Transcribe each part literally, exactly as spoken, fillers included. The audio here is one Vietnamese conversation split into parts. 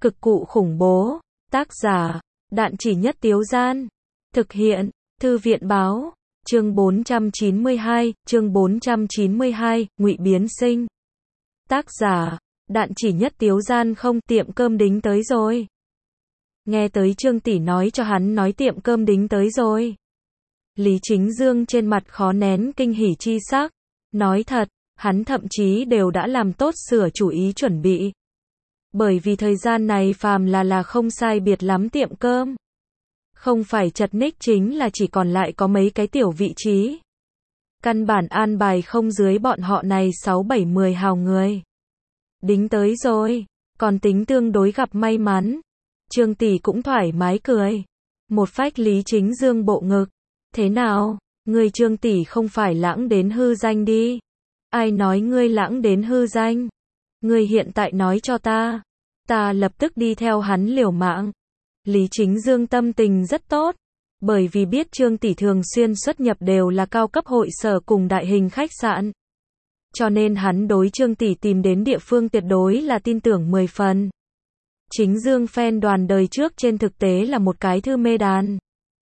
Cực cụ khủng bố. Tác giả, Đạn Chỉ Nhất Tiếu Gian. Thực hiện, Thư viện báo. Chương bốn trăm chín mươi hai, chương bốn trăm chín mươi hai, Ngụy Biến Sinh. Tác giả, Đạn Chỉ Nhất Tiếu Gian. Không, tiệm cơm đính tới rồi. Nghe tới Trương tỷ nói cho hắn nói tiệm cơm đính tới rồi. Lý Chính Dương trên mặt khó nén kinh hỉ chi sắc. Nói thật, hắn thậm chí đều đã làm tốt sửa chủ ý chuẩn bị. Bởi vì thời gian này phàm là là không sai biệt lắm tiệm cơm. Không phải chật ních chính là chỉ còn lại có mấy cái tiểu vị trí. Căn bản an bài không dưới bọn họ này sáu bảy mười hào người. Đính tới rồi, còn tính tương đối gặp may mắn. Trương tỷ cũng thoải mái cười. Một phách Lý Chính Dương bộ ngực. Thế nào, ngươi Trương tỷ không phải lãng đến hư danh đi. Ai nói ngươi lãng đến hư danh? Ngươi hiện tại nói cho ta. Ta lập tức đi theo hắn liều mạng. Lý Chính Dương tâm tình rất tốt. Bởi vì biết Trương tỷ thường xuyên xuất nhập đều là cao cấp hội sở cùng đại hình khách sạn. Cho nên hắn đối Trương tỷ tìm đến địa phương tuyệt đối là tin tưởng mười phần. Chính Dương fan đoàn đời trước trên thực tế là một cái thư mê đàn.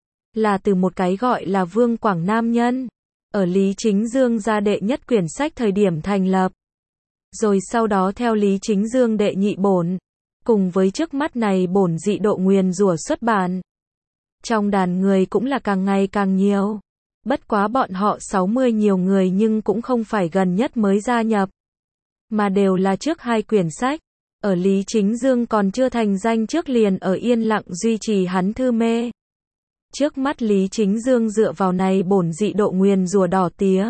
Là từ một cái gọi là Vương Quảng nam nhân. Ở Lý Chính Dương ra đệ nhất quyển sách thời điểm thành lập. Rồi sau đó theo Lý Chính Dương đệ nhị bổn. Cùng với trước mắt này bổn dị độ nguyền rủa xuất bản. Trong đàn người cũng là càng ngày càng nhiều. Bất quá bọn họ sáu mươi nhiều người nhưng cũng không phải gần nhất mới gia nhập. Mà đều là trước hai quyển sách. Ở Lý Chính Dương còn chưa thành danh trước liền ở yên lặng duy trì hắn thư mê. Trước mắt Lý Chính Dương dựa vào này bổn dị độ nguyền rủa đỏ tía.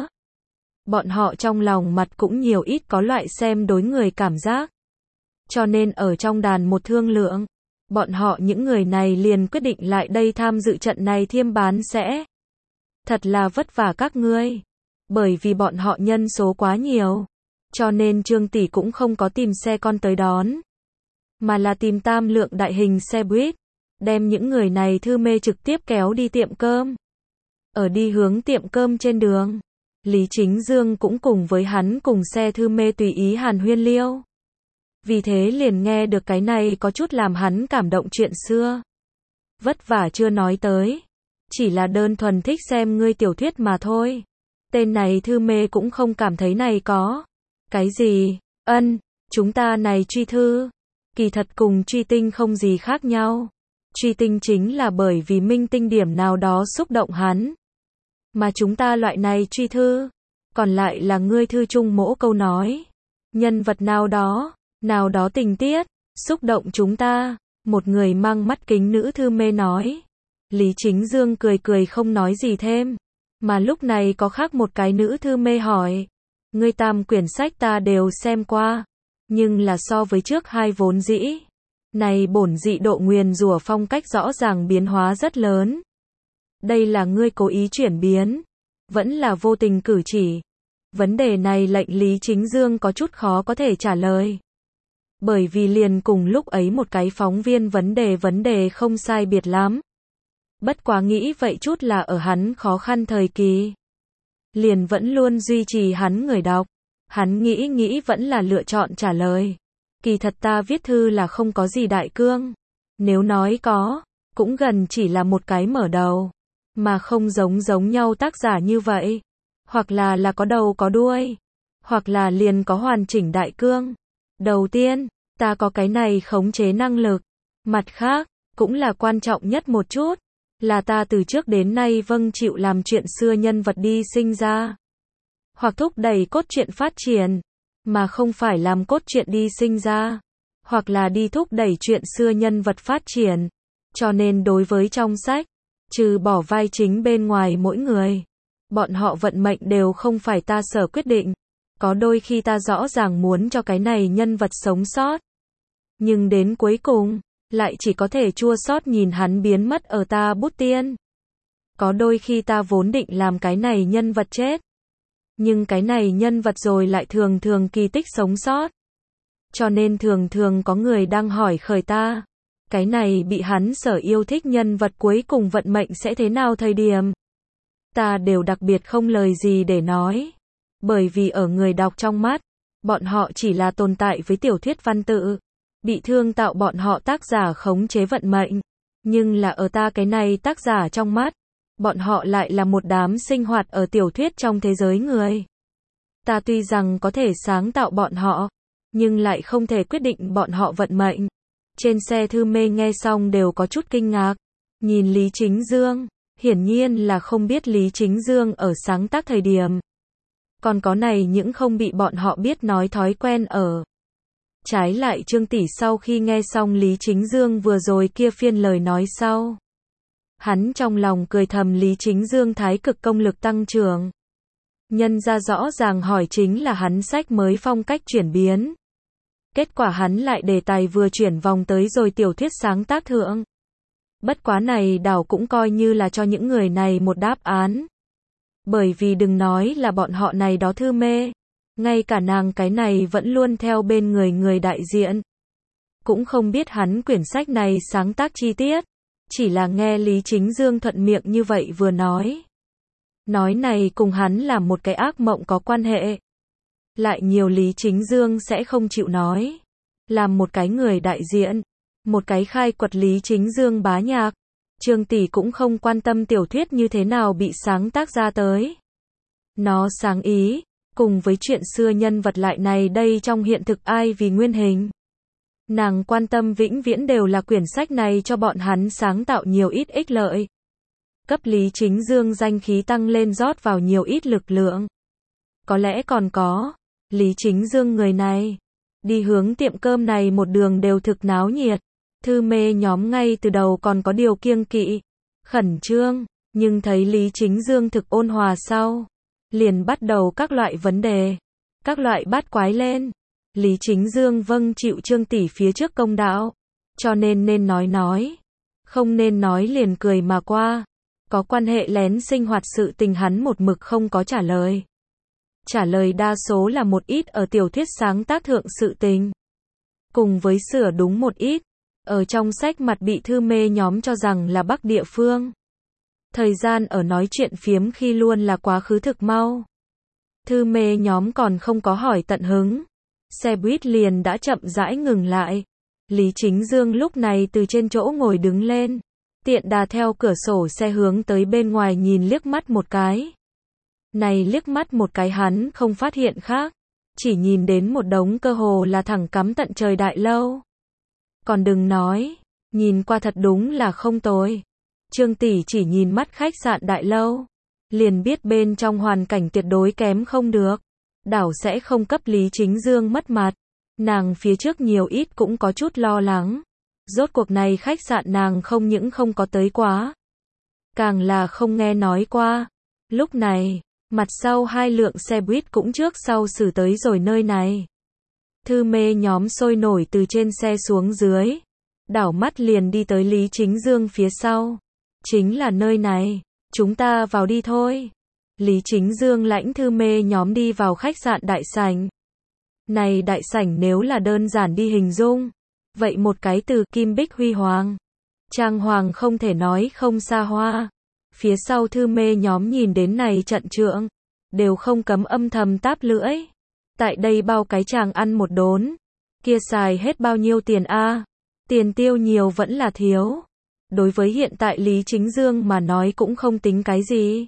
Bọn họ trong lòng mặt cũng nhiều ít có loại xem đối người cảm giác. Cho nên ở trong đàn một thương lượng, bọn họ những người này liền quyết định lại đây tham dự trận này thiêm bán sẽ. Thật là vất vả các ngươi. Bởi vì bọn họ nhân số quá nhiều. Cho nên Trương tỷ cũng không có tìm xe con tới đón. Mà là tìm tam lượng đại hình xe buýt. Đem những người này thư mê trực tiếp kéo đi tiệm cơm. Ở đi hướng tiệm cơm trên đường. Lý Chính Dương cũng cùng với hắn cùng xe thư mê tùy ý hàn huyên liêu. Vì thế liền nghe được cái này có chút làm hắn cảm động chuyện xưa. Vất vả chưa nói tới. Chỉ là đơn thuần thích xem ngươi tiểu thuyết mà thôi. Tên này thư mê cũng không cảm thấy này có. Cái gì? Ân, chúng ta này truy thư. Kỳ thật cùng truy tinh không gì khác nhau. Truy tinh chính là bởi vì minh tinh điểm nào đó xúc động hắn. Mà chúng ta loại này truy thư. Còn lại là ngươi thư chung mỗi câu nói. Nhân vật nào đó. Nào đó tình tiết, xúc động chúng ta, một người mang mắt kính nữ thư mê nói. Lý Chính Dương cười cười không nói gì thêm. Mà lúc này có khác một cái nữ thư mê hỏi. Ngươi tam quyển sách ta đều xem qua. Nhưng là so với trước hai vốn dĩ. Này bổn dị độ nguyền rủa phong cách rõ ràng biến hóa rất lớn. Đây là ngươi cố ý chuyển biến. Vẫn là vô tình cử chỉ. Vấn đề này lệnh Lý Chính Dương có chút khó có thể trả lời. Bởi vì liền cùng lúc ấy một cái phóng viên vấn đề vấn đề không sai biệt lắm. Bất quá nghĩ vậy chút là ở hắn khó khăn thời kỳ. Liền vẫn luôn duy trì hắn người đọc. Hắn nghĩ nghĩ vẫn là lựa chọn trả lời. Kỳ thật ta viết thư là không có gì đại cương. Nếu nói có, cũng gần chỉ là một cái mở đầu. Mà không giống giống nhau tác giả như vậy. Hoặc là là có đầu có đuôi. Hoặc là liền có hoàn chỉnh đại cương. Đầu tiên, ta có cái này khống chế năng lực. Mặt khác, cũng là quan trọng nhất một chút. Là ta từ trước đến nay vâng chịu làm chuyện xưa nhân vật đi sinh ra. Hoặc thúc đẩy cốt truyện phát triển. Mà không phải làm cốt truyện đi sinh ra. Hoặc là đi thúc đẩy chuyện xưa nhân vật phát triển. Cho nên đối với trong sách, trừ bỏ vai chính bên ngoài mỗi người. Bọn họ vận mệnh đều không phải ta sở quyết định. Có đôi khi ta rõ ràng muốn cho cái này nhân vật sống sót. Nhưng đến cuối cùng, lại chỉ có thể chua xót nhìn hắn biến mất ở ta bút tiên. Có đôi khi ta vốn định làm cái này nhân vật chết. Nhưng cái này nhân vật rồi lại thường thường kỳ tích sống sót. Cho nên thường thường có người đang hỏi khởi ta. Cái này bị hắn sở yêu thích nhân vật cuối cùng vận mệnh sẽ thế nào thời điểm. Ta đều đặc biệt không lời gì để nói. Bởi vì ở người đọc trong mắt, bọn họ chỉ là tồn tại với tiểu thuyết văn tự. Bị thương tạo bọn họ tác giả khống chế vận mệnh. Nhưng là ở ta cái này tác giả trong mắt, bọn họ lại là một đám sinh hoạt ở tiểu thuyết trong thế giới người. Ta tuy rằng có thể sáng tạo bọn họ, nhưng lại không thể quyết định bọn họ vận mệnh. Trên xe Thư Mê nghe xong đều có chút kinh ngạc. Nhìn Lý Chính Dương, hiển nhiên là không biết Lý Chính Dương ở sáng tác thời điểm. Còn có này những không bị bọn họ biết nói thói quen ở. Trái lại Trương Tỷ sau khi nghe xong Lý Chính Dương vừa rồi kia phiên lời nói sau. Hắn trong lòng cười thầm Lý Chính Dương thái cực công lực tăng trưởng. Nhân ra rõ ràng hỏi chính là hắn sách mới phong cách chuyển biến. Kết quả hắn lại đề tài vừa chuyển vòng tới rồi tiểu thuyết sáng tác thượng. Bất quá này đảo cũng coi như là cho những người này một đáp án. Bởi vì đừng nói là bọn họ này đó Thư Mê. Ngay cả nàng cái này vẫn luôn theo bên người người đại diện. Cũng không biết hắn quyển sách này sáng tác chi tiết. Chỉ là nghe Lý Chính Dương thuận miệng như vậy vừa nói. Nói này cùng hắn là một cái ác mộng có quan hệ. Lại nhiều Lý Chính Dương sẽ không chịu nói. Làm một cái người đại diện. Một cái khai quật Lý Chính Dương bá nhạc. Trương Tỷ cũng không quan tâm tiểu thuyết như thế nào bị sáng tác ra tới. Nó sáng ý. Cùng với chuyện xưa nhân vật lại này đây trong hiện thực ai vì nguyên hình. Nàng quan tâm vĩnh viễn đều là quyển sách này cho bọn hắn sáng tạo nhiều ít ích lợi. Cấp Lý Chính Dương danh khí tăng lên rót vào nhiều ít lực lượng. Có lẽ còn có, Lý Chính Dương người này, đi hướng tiệm cơm này một đường đều thực náo nhiệt. Thư Mê nhóm ngay từ đầu còn có điều kiêng kỵ, khẩn trương, nhưng thấy Lý Chính Dương thực ôn hòa sau. Liền bắt đầu các loại vấn đề, các loại bát quái lên. Lý Chính Dương vâng chịu Trương Tỷ phía trước công đạo, cho nên nên nói nói, không nên nói liền cười mà qua. Có quan hệ lén sinh hoạt sự tình hắn một mực không có trả lời. Trả lời đa số là một ít ở tiểu thuyết sáng tác thượng sự tình. Cùng với sửa đúng một ít, ở trong sách mặt bị Thư Mê nhóm cho rằng là Bắc địa phương. Thời gian ở nói chuyện phiếm khi luôn là quá khứ thực mau. Thư Mê nhóm còn không có hỏi tận hứng. Xe buýt liền đã chậm rãi ngừng lại. Lý Chính Dương lúc này từ trên chỗ ngồi đứng lên. Tiện đà theo cửa sổ xe hướng tới bên ngoài nhìn liếc mắt một cái. Này liếc mắt một cái hắn không phát hiện khác. Chỉ nhìn đến một đống cơ hồ là thẳng cắm tận trời đại lâu. Còn đừng nói, nhìn qua thật đúng là không tồi. Trương Tỷ chỉ nhìn mắt khách sạn đại lâu, liền biết bên trong hoàn cảnh tuyệt đối kém không được. Đảo sẽ không cấp Lý Chính Dương mất mặt. Nàng phía trước nhiều ít cũng có chút lo lắng. Rốt cuộc này khách sạn nàng không những không có tới quá, càng là không nghe nói qua. Lúc này, mặt sau hai lượng xe buýt cũng trước sau xử tới rồi nơi này. Thư Mê nhóm sôi nổi từ trên xe xuống dưới, đảo mắt liền đi tới Lý Chính Dương phía sau. Chính là nơi này, chúng ta vào đi thôi. Lý Chính Dương lãnh Thư Mê nhóm đi vào khách sạn đại sảnh. Này đại sảnh nếu là đơn giản đi hình dung, vậy một cái từ kim bích huy hoàng. Trang hoàng không thể nói không xa hoa. Phía sau Thư Mê nhóm nhìn đến này trận trượng, đều không cấm âm thầm táp lưỡi. Tại đây bao cái chàng ăn một đốn, kia xài hết bao nhiêu tiền a? Tiền tiêu nhiều vẫn là thiếu. Đối với hiện tại Lý Chính Dương mà nói cũng không tính cái gì.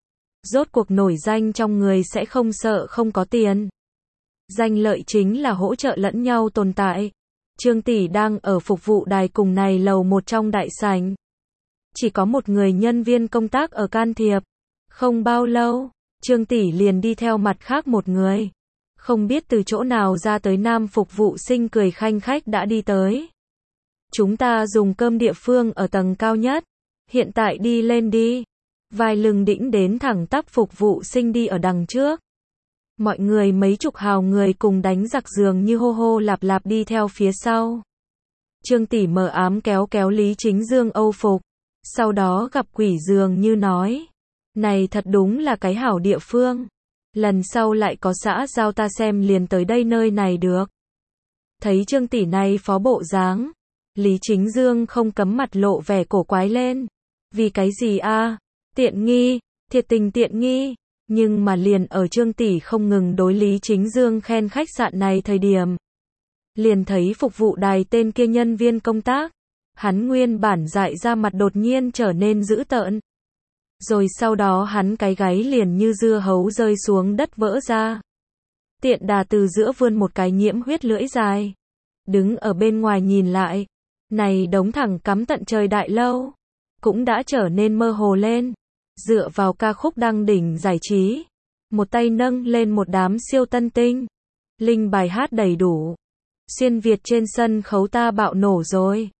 Rốt cuộc nổi danh trong người sẽ không sợ không có tiền. Danh lợi chính là hỗ trợ lẫn nhau tồn tại. Trương Tỷ đang ở phục vụ đài cùng này lầu một trong đại sảnh. Chỉ có một người nhân viên công tác ở can thiệp. Không bao lâu, Trương Tỷ liền đi theo mặt khác một người. Không biết từ chỗ nào ra tới nam phục vụ sinh cười khanh khách đã đi tới. Chúng ta dùng cơm địa phương ở tầng cao nhất. Hiện tại đi lên đi. Vai lưng đĩnh đến thẳng tắp phục vụ sinh đi ở đằng trước. Mọi người mấy chục hào người cùng đánh giặc giường như hô hô lạp lạp đi theo phía sau. Trương Tỷ mờ ám kéo kéo Lý Chính Dương âu phục. Sau đó gặp quỷ dường như nói. Này thật đúng là cái hảo địa phương. Lần sau lại có xã giao ta xem liền tới đây nơi này được. Thấy Trương Tỷ này phó bộ dáng, Lý Chính Dương không cấm mặt lộ vẻ cổ quái lên. Vì cái gì a? Tiện nghi, thiệt tình tiện nghi. Nhưng mà liền ở Trương Tỷ không ngừng đối Lý Chính Dương khen khách sạn này thời điểm. liền thấy phục vụ đài tên kia nhân viên công tác. Hắn nguyên bản dại ra mặt đột nhiên trở nên dữ tợn. Rồi sau đó hắn cái gáy liền như dưa hấu rơi xuống đất vỡ ra. Tiện đà từ giữa vươn một cái nhiễm huyết lưỡi dài. Đứng ở bên ngoài nhìn lại. Này đống thẳng cắm tận trời đại lâu. Cũng đã trở nên mơ hồ lên. Dựa vào ca khúc đăng đỉnh giải trí. Một tay nâng lên một đám siêu tân tinh. Linh bài hát đầy đủ. Xuyên Việt trên sân khấu ta bạo nổ rồi.